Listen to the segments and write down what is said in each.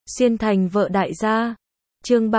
Xuyên thành vợ đại gia. Chương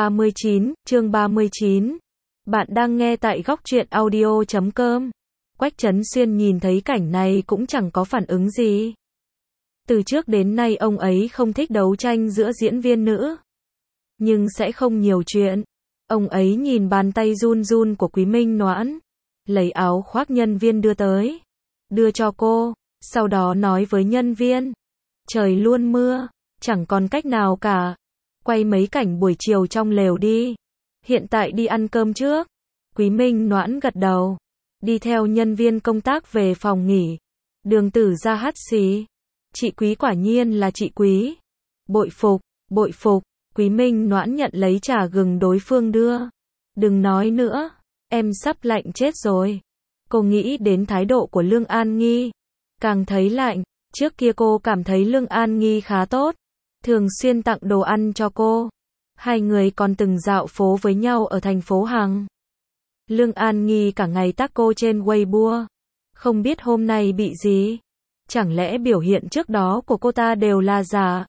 39. Bạn đang nghe tại góc truyện audio.com. Quách Trấn Xuyên nhìn thấy cảnh này cũng chẳng có phản ứng gì. Từ trước đến nay ông ấy không thích đấu tranh giữa diễn viên nữ. Nhưng sẽ không nhiều chuyện. Ông ấy nhìn bàn tay run run của Quý Minh Noãn. Lấy áo khoác nhân viên đưa tới. Đưa cho cô. Sau đó nói với nhân viên. Trời luôn mưa. Chẳng còn cách nào cả. Quay mấy cảnh buổi chiều trong lều đi. Hiện tại đi ăn cơm trước. Quý Minh Noãn gật đầu. Đi theo nhân viên công tác về phòng nghỉ. Đường Tử ra hắt xì. Chị Quý quả nhiên là chị Quý. Bội phục. Quý Minh Noãn nhận lấy trà gừng đối phương đưa. Đừng nói nữa. Em sắp lạnh chết rồi. Cô nghĩ đến thái độ của Lương An Nghi. Càng thấy lạnh. Trước kia cô cảm thấy Lương An Nghi khá tốt. Thường xuyên tặng đồ ăn cho cô. Hai người còn từng dạo phố với nhau ở thành phố Hằng. Lương An Nghi cả ngày tag cô trên Weibo. Không biết hôm nay bị gì. Chẳng lẽ biểu hiện trước đó của cô ta đều là giả?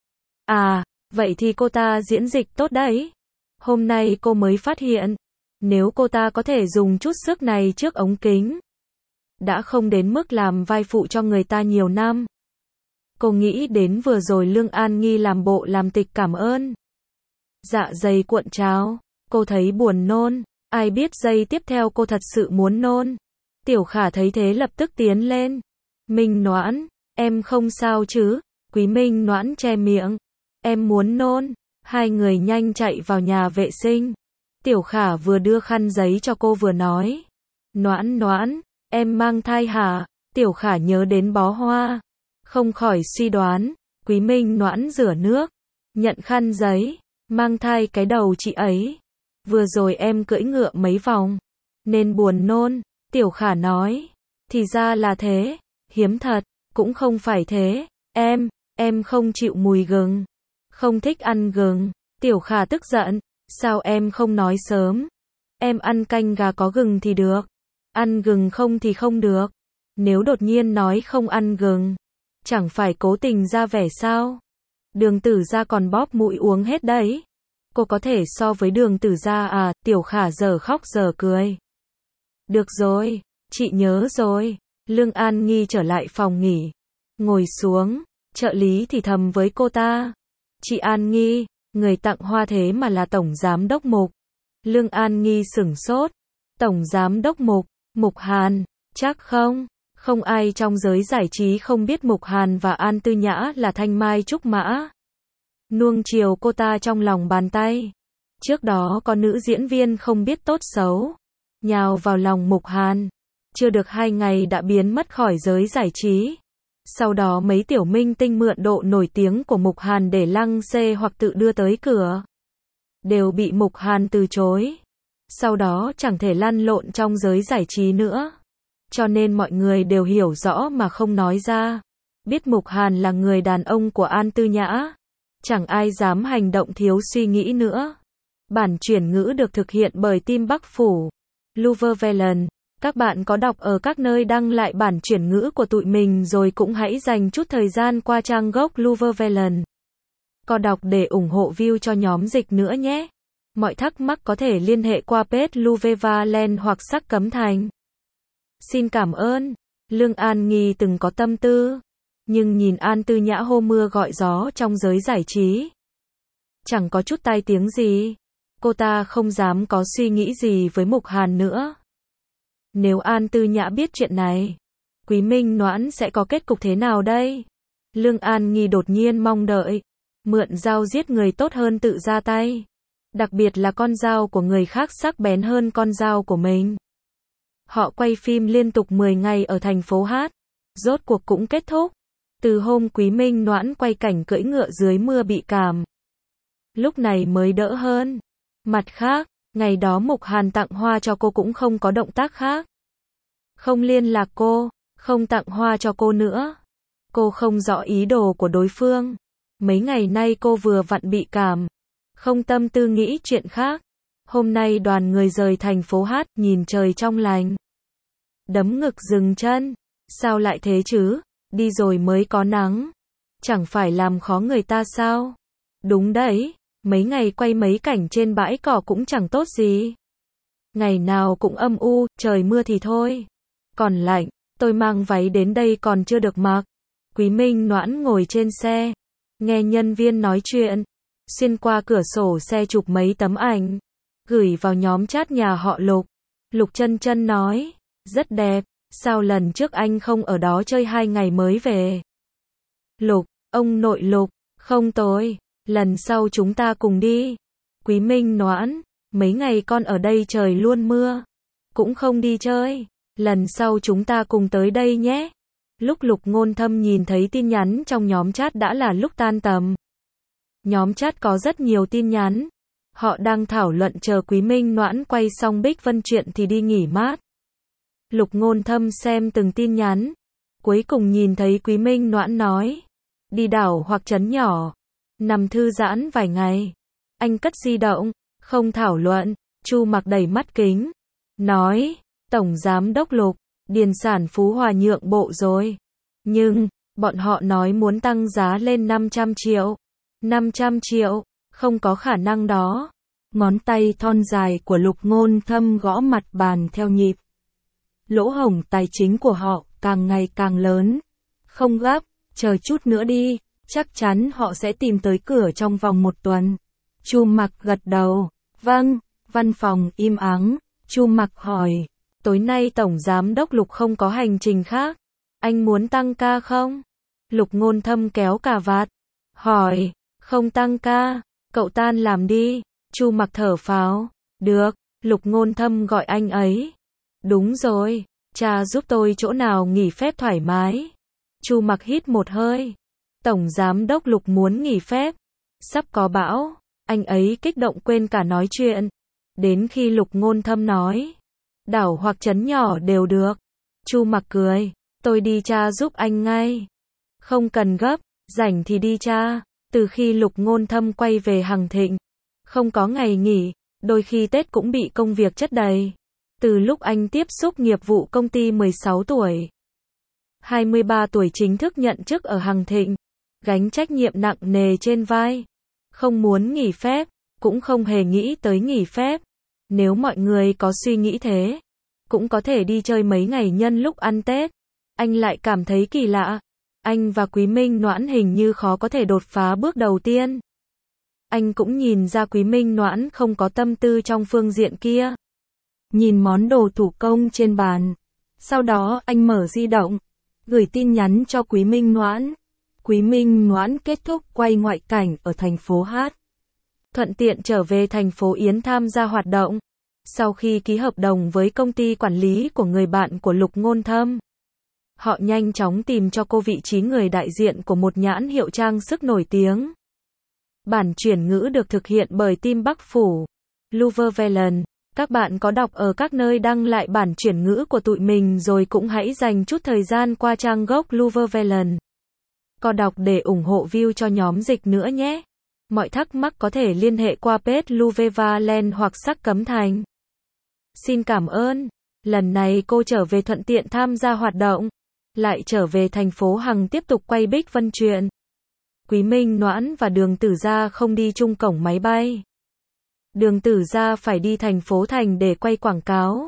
À, vậy thì cô ta diễn dịch tốt đấy. Hôm nay cô mới phát hiện. Nếu cô ta có thể dùng chút sức này trước ống kính. Đã không đến mức làm vai phụ cho người ta nhiều năm. Cô nghĩ đến vừa rồi Lương An Nghi làm bộ làm tịch cảm ơn. Dạ dày cuộn trào. Cô thấy buồn nôn. Ai biết giây tiếp theo cô thật sự muốn nôn. Tiểu Khả thấy thế lập tức tiến lên. Minh Noãn, em không sao chứ? Quý Minh Noãn che miệng. Em muốn nôn. Hai người nhanh chạy vào nhà vệ sinh. Tiểu Khả vừa đưa khăn giấy cho cô vừa nói. Noãn, em mang thai hả? Tiểu Khả nhớ đến bó hoa. Không khỏi suy đoán. Quý Minh Noãn rửa nước. Nhận khăn giấy. Mang thai cái đầu chị ấy. Vừa rồi em cưỡi ngựa mấy vòng. Nên buồn nôn. Tiểu Khả nói. Thì ra là thế. Hiếm thật. Cũng không phải thế. Em không chịu mùi gừng. Không thích ăn gừng. Tiểu Khả tức giận. Sao em không nói sớm? Em ăn canh gà có gừng thì được. Ăn gừng không thì không được. Nếu đột nhiên nói không ăn gừng. Chẳng phải cố tình ra vẻ sao? Đường Tử Gia còn bóp mũi uống hết đấy. Cô có thể so với Đường Tử Gia à? Tiểu Khả giờ khóc giờ cười. Được rồi, chị nhớ rồi. Lương An Nghi trở lại phòng nghỉ. Ngồi xuống, trợ lý thì thầm với cô ta. Chị An Nghi, người tặng hoa thế mà là Tổng Giám Đốc Mục. Lương An Nghi sửng sốt. Tổng Giám Đốc Mục Hàn, chắc không? Không ai trong giới giải trí không biết Mục Hàn và An Tư Nhã là thanh mai trúc mã. Nuông chiều cô ta trong lòng bàn tay. Trước đó có nữ diễn viên không biết tốt xấu. Nhào vào lòng Mục Hàn. Chưa được 2 ngày đã biến mất khỏi giới giải trí. Sau đó mấy tiểu minh tinh mượn độ nổi tiếng của Mục Hàn để lăng xê hoặc tự đưa tới cửa. Đều bị Mục Hàn từ chối. Sau đó chẳng thể lăn lộn trong giới giải trí nữa. Cho nên mọi người đều hiểu rõ mà không nói ra. Biết Mục Hàn là người đàn ông của An Tư Nhã. Chẳng ai dám hành động thiếu suy nghĩ nữa. Bản chuyển ngữ được thực hiện bởi team Bắc Phủ. Luvervelen. Các bạn có đọc ở các nơi đăng lại bản chuyển ngữ của tụi mình rồi cũng hãy dành chút thời gian qua trang gốc Luvervelen. Có đọc để ủng hộ view cho nhóm dịch nữa nhé. Mọi thắc mắc có thể liên hệ qua page Luvervelen hoặc Sắc Cấm Thành. Xin cảm ơn. Lương An Nghi từng có tâm tư. Nhưng nhìn An Tư Nhã hô mưa gọi gió trong giới giải trí. Chẳng có chút tai tiếng gì. Cô ta không dám có suy nghĩ gì với Mục Hàn nữa. Nếu An Tư Nhã biết chuyện này, Quý Minh Noãn sẽ có kết cục thế nào đây? Lương An Nghi đột nhiên mong đợi. Mượn dao giết người tốt hơn tự ra tay. Đặc biệt là con dao của người khác sắc bén hơn con dao của mình. Họ quay phim liên tục 10 ngày ở thành phố Hát. Rốt cuộc cũng kết thúc. Từ hôm Quý Minh Noãn quay cảnh cưỡi ngựa dưới mưa bị cảm. Lúc này mới đỡ hơn. Mặt khác, ngày đó Mục Hàn tặng hoa cho cô cũng không có động tác khác. Không liên lạc cô, không tặng hoa cho cô nữa. Cô không rõ ý đồ của đối phương. Mấy ngày nay cô vừa vặn bị cảm. Không tâm tư nghĩ chuyện khác. Hôm nay đoàn người rời thành phố Hát, nhìn trời trong lành. Đấm ngực dừng chân. Sao lại thế chứ? Đi rồi mới có nắng. Chẳng phải làm khó người ta sao? Đúng đấy, mấy ngày quay mấy cảnh trên bãi cỏ cũng chẳng tốt gì. Ngày nào cũng âm u, trời mưa thì thôi. Còn lạnh, tôi mang váy đến đây còn chưa được mặc. Quý Minh Noãn ngồi trên xe, nghe nhân viên nói chuyện, xuyên qua cửa sổ xe chụp mấy tấm ảnh, gửi vào nhóm chat nhà họ Lục. Lục Chân Chân nói, rất đẹp, sao lần trước anh không ở đó chơi 2 ngày mới về? Lục, ông nội Lục, không tối, lần sau chúng ta cùng đi. Quý Minh Noãn, mấy ngày con ở đây trời luôn mưa, cũng không đi chơi, lần sau chúng ta cùng tới đây nhé. Lúc Lục Ngôn Thâm nhìn thấy tin nhắn trong nhóm chat đã là lúc tan tầm. Nhóm chat có rất nhiều tin nhắn. Họ đang thảo luận chờ Quý Minh Noãn quay xong Bích Vân chuyện thì đi nghỉ mát. Lục Ngôn Thâm xem từng tin nhắn. Cuối cùng nhìn thấy Quý Minh Noãn nói. Đi đảo hoặc trấn nhỏ. Nằm thư giãn vài ngày. Anh cất di động. Không thảo luận. Chu Mặc đẩy mắt kính. Nói. Tổng Giám đốc Lục. Điền sản Phú Hòa nhượng bộ rồi. Nhưng, bọn họ nói muốn tăng giá lên 500 triệu. 500 triệu. Không có khả năng đó. Ngón tay thon dài của Lục Ngôn Thâm gõ mặt bàn theo nhịp. Lỗ hổng tài chính của họ càng ngày càng lớn. Không gấp, chờ chút nữa đi, chắc chắn họ sẽ tìm tới cửa trong vòng 1 tuần. Chu Mặc gật đầu. Vâng, văn phòng im ắng. Chu Mặc hỏi, tối nay Tổng Giám đốc Lục không có hành trình khác. Anh muốn tăng ca không? Lục Ngôn Thâm kéo cà vạt. Hỏi, không tăng ca. Cậu tan làm đi. Chu Mặc thở phào. Được, Lục Ngôn Thâm gọi anh ấy. Đúng rồi, cha giúp tôi chỗ nào nghỉ phép thoải mái. Chu Mặc hít một hơi. Tổng Giám đốc Lục muốn nghỉ phép. Sắp có bão. Anh ấy kích động quên cả nói chuyện. Đến khi Lục Ngôn Thâm nói. Đảo hoặc trấn nhỏ đều được. Chu Mặc cười. Tôi đi cha giúp anh ngay. Không cần gấp, rảnh thì đi cha. Từ khi Lục Ngôn Thâm quay về Hằng Thịnh, không có ngày nghỉ, đôi khi Tết cũng bị công việc chất đầy. Từ lúc anh tiếp xúc nghiệp vụ công ty 16 tuổi, 23 tuổi chính thức nhận chức ở Hằng Thịnh, gánh trách nhiệm nặng nề trên vai. Không muốn nghỉ phép, cũng không hề nghĩ tới nghỉ phép. Nếu mọi người có suy nghĩ thế, cũng có thể đi chơi mấy ngày nhân lúc ăn Tết. Anh lại cảm thấy kỳ lạ. Anh và Quý Minh Noãn hình như khó có thể đột phá bước đầu tiên. Anh cũng nhìn ra Quý Minh Noãn không có tâm tư trong phương diện kia. Nhìn món đồ thủ công trên bàn. Sau đó anh mở di động, gửi tin nhắn cho Quý Minh Noãn. Quý Minh Noãn kết thúc quay ngoại cảnh ở thành phố Hát. Thuận tiện trở về thành phố Yến tham gia hoạt động. Sau khi ký hợp đồng với công ty quản lý của người bạn của Lục Ngôn Thâm, họ nhanh chóng tìm cho cô vị trí người đại diện của một nhãn hiệu trang sức nổi tiếng. Bản chuyển ngữ được thực hiện bởi team Bắc Phủ, Luvervelen. Các bạn có đọc ở các nơi đăng lại bản chuyển ngữ của tụi mình rồi cũng hãy dành chút thời gian qua trang gốc Luvervelen. Có đọc để ủng hộ view cho nhóm dịch nữa nhé. Mọi thắc mắc có thể liên hệ qua page Luvervelen hoặc Sắc Cấm Thành. Xin cảm ơn. Lần này cô trở về thuận tiện tham gia hoạt động. Lại trở về thành phố Hằng tiếp tục quay Bích Vân chuyện. Quý Minh Noãn và Đường Tử Gia không đi chung cổng máy bay. Đường Tử Gia phải đi thành phố Thành để quay quảng cáo.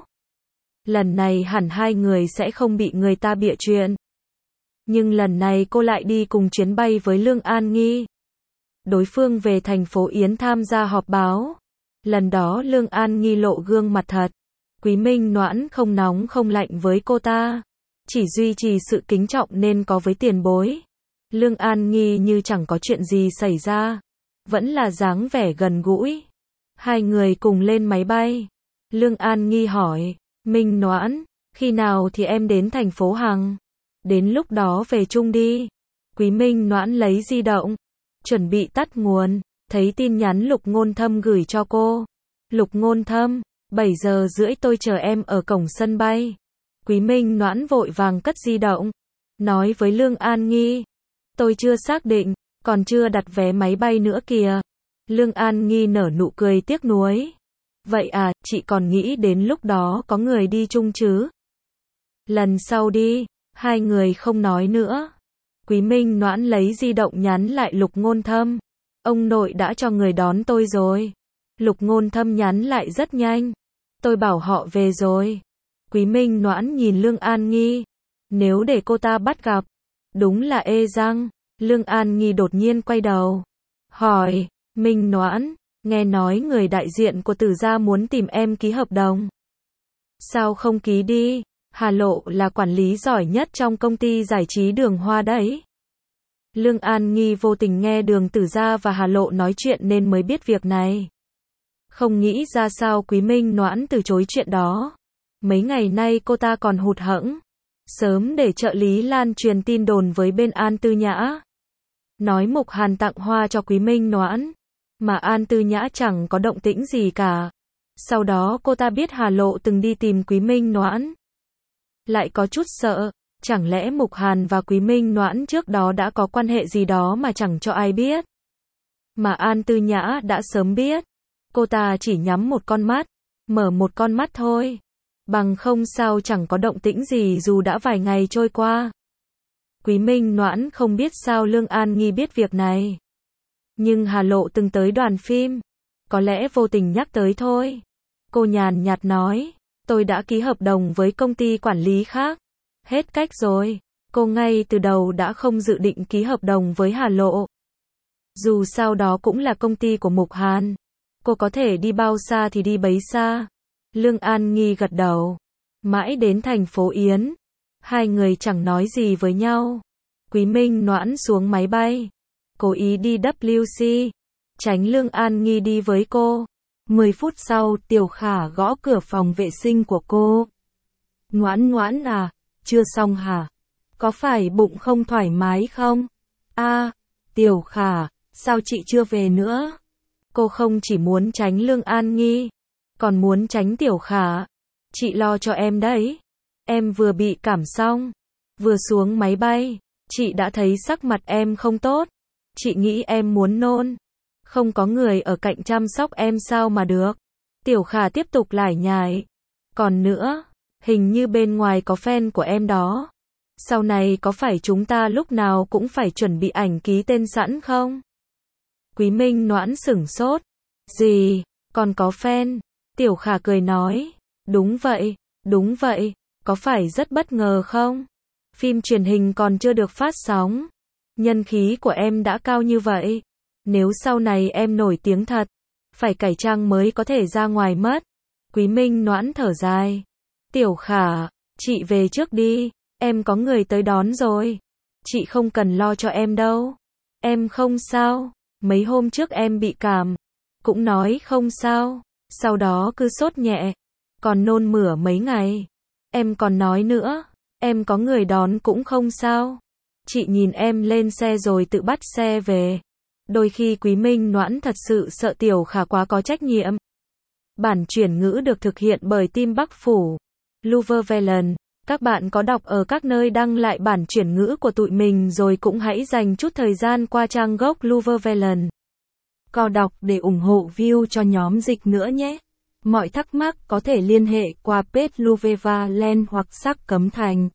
Lần này hẳn hai người sẽ không bị người ta bịa chuyện. Nhưng lần này cô lại đi cùng chuyến bay với Lương An Nghi. Đối phương về thành phố Yến tham gia họp báo. Lần đó Lương An Nghi lộ gương mặt thật. Quý Minh Noãn không nóng không lạnh với cô ta. Chỉ duy trì sự kính trọng nên có với tiền bối. Lương An Nghi như chẳng có chuyện gì xảy ra. Vẫn là dáng vẻ gần gũi. Hai người cùng lên máy bay. Lương An Nghi hỏi. Minh Noãn, khi nào thì em đến thành phố Hằng? Đến lúc đó về chung đi. Quý Minh Noãn lấy di động. Chuẩn bị tắt nguồn. Thấy tin nhắn Lục Ngôn Thâm gửi cho cô. Lục Ngôn Thâm, 7:30 tôi chờ em ở cổng sân bay. Quý Minh Noãn vội vàng cất di động. Nói với Lương An Nghi. Tôi chưa xác định, còn chưa đặt vé máy bay nữa kìa. Lương An Nghi nở nụ cười tiếc nuối. Vậy à, chị còn nghĩ đến lúc đó có người đi chung chứ? Lần sau đi. Hai người không nói nữa. Quý Minh Noãn lấy di động nhắn lại Lục Ngôn Thâm. Ông nội đã cho người đón tôi rồi. Lục Ngôn Thâm nhắn lại rất nhanh. Tôi bảo họ về rồi. Quý Minh Noãn nhìn Lương An Nghi. Nếu để cô ta bắt gặp, đúng là ê răng. Lương An Nghi đột nhiên quay đầu. Hỏi, Minh Noãn, nghe nói người đại diện của Từ gia muốn tìm em ký hợp đồng. Sao không ký đi? Hà Lộ là quản lý giỏi nhất trong công ty giải trí Đường Hoa đấy. Lương An Nghi vô tình nghe Đường Tử Gia và Hà Lộ nói chuyện nên mới biết việc này. Không nghĩ ra sao Quý Minh Noãn từ chối chuyện đó. Mấy ngày nay cô ta còn hụt hẫng. Sớm để trợ lý lan truyền tin đồn với bên An Tư Nhã. Nói Mục Hàn tặng hoa cho Quý Minh Noãn. Mà An Tư Nhã chẳng có động tĩnh gì cả. Sau đó cô ta biết Hà Lộ từng đi tìm Quý Minh Noãn. Lại có chút sợ. Chẳng lẽ Mục Hàn và Quý Minh Noãn trước đó đã có quan hệ gì đó mà chẳng cho ai biết. Mà An Tư Nhã đã sớm biết. Cô ta chỉ nhắm một con mắt, mở một con mắt thôi. Bằng không sao chẳng có động tĩnh gì dù đã vài ngày trôi qua. Quý Minh Noãn không biết sao Lương An Nghi biết việc này. Nhưng Hà Lộ từng tới đoàn phim. Có lẽ vô tình nhắc tới thôi. Cô nhàn nhạt nói, tôi đã ký hợp đồng với công ty quản lý khác. Hết cách rồi. Cô ngay từ đầu đã không dự định ký hợp đồng với Hà Lộ. Dù sao đó cũng là công ty của Mục Hàn. Cô có thể đi bao xa thì đi bấy xa. Lương An Nghi gật đầu. Mãi đến thành phố Yến. Hai người chẳng nói gì với nhau. Quý Minh Noãn xuống máy bay. Cố ý đi WC. Tránh Lương An Nghi đi với cô. 10 phút sau Tiểu Khả gõ cửa phòng vệ sinh của cô. Noãn Noãn à, chưa xong hả? Có phải bụng không thoải mái không? Tiểu Khả, sao chị chưa về nữa? Cô không chỉ muốn tránh Lương An Nghi, còn muốn tránh Tiểu Khả. Chị lo cho em đấy. Em vừa bị cảm xong. Vừa xuống máy bay, chị đã thấy sắc mặt em không tốt. Chị nghĩ em muốn nôn. Không có người ở cạnh chăm sóc em sao mà được. Tiểu Khả tiếp tục lải nhải. Còn nữa, hình như bên ngoài có fan của em đó. Sau này có phải chúng ta lúc nào cũng phải chuẩn bị ảnh ký tên sẵn không? Quý Minh Noãn sửng sốt. Gì? Còn có fan? Tiểu Khả cười nói. Đúng vậy. Có phải rất bất ngờ không? Phim truyền hình còn chưa được phát sóng. Nhân khí của em đã cao như vậy. Nếu sau này em nổi tiếng thật, phải cải trang mới có thể ra ngoài mất. Quý Minh Noãn thở dài. Tiểu Khả, chị về trước đi. Em có người tới đón rồi. Chị không cần lo cho em đâu. Em không sao. Mấy hôm trước em bị cảm. Cũng nói không sao. Sau đó cứ sốt nhẹ. Còn nôn mửa mấy ngày. Em còn nói nữa. Em có người đón cũng không sao. Chị nhìn em lên xe rồi tự bắt xe về. Đôi khi Quý Minh Noãn thật sự sợ Tiểu Khả quá có trách nhiệm. Bản chuyển ngữ được thực hiện bởi team Bắc Phủ. Luvervelen. Các bạn có đọc ở các nơi đăng lại bản chuyển ngữ của tụi mình rồi cũng hãy dành chút thời gian qua trang gốc Luvervelen. Co đọc để ủng hộ view cho nhóm dịch nữa nhé. Mọi thắc mắc có thể liên hệ qua page Luvervelen hoặc Sắc Cấm Thành.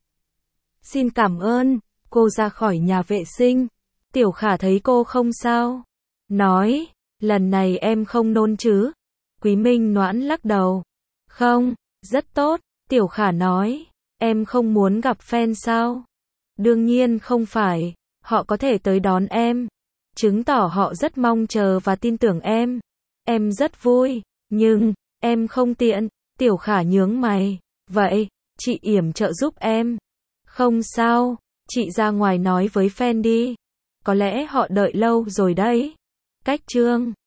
Xin cảm ơn. Cô ra khỏi nhà vệ sinh. Tiểu Khả thấy cô không sao. Nói, lần này em không nôn chứ? Quý Minh Noãn lắc đầu. Không, rất tốt. Tiểu Khả nói, em không muốn gặp fan sao? Đương nhiên không phải. Họ có thể tới đón em. Chứng tỏ họ rất mong chờ và tin tưởng em. Em rất vui. Nhưng, em không tiện. Tiểu Khả nhướng mày. Vậy, chị yểm trợ giúp em. Không sao. Chị ra ngoài nói với fan đi. Có lẽ họ đợi lâu rồi đấy. Cách chương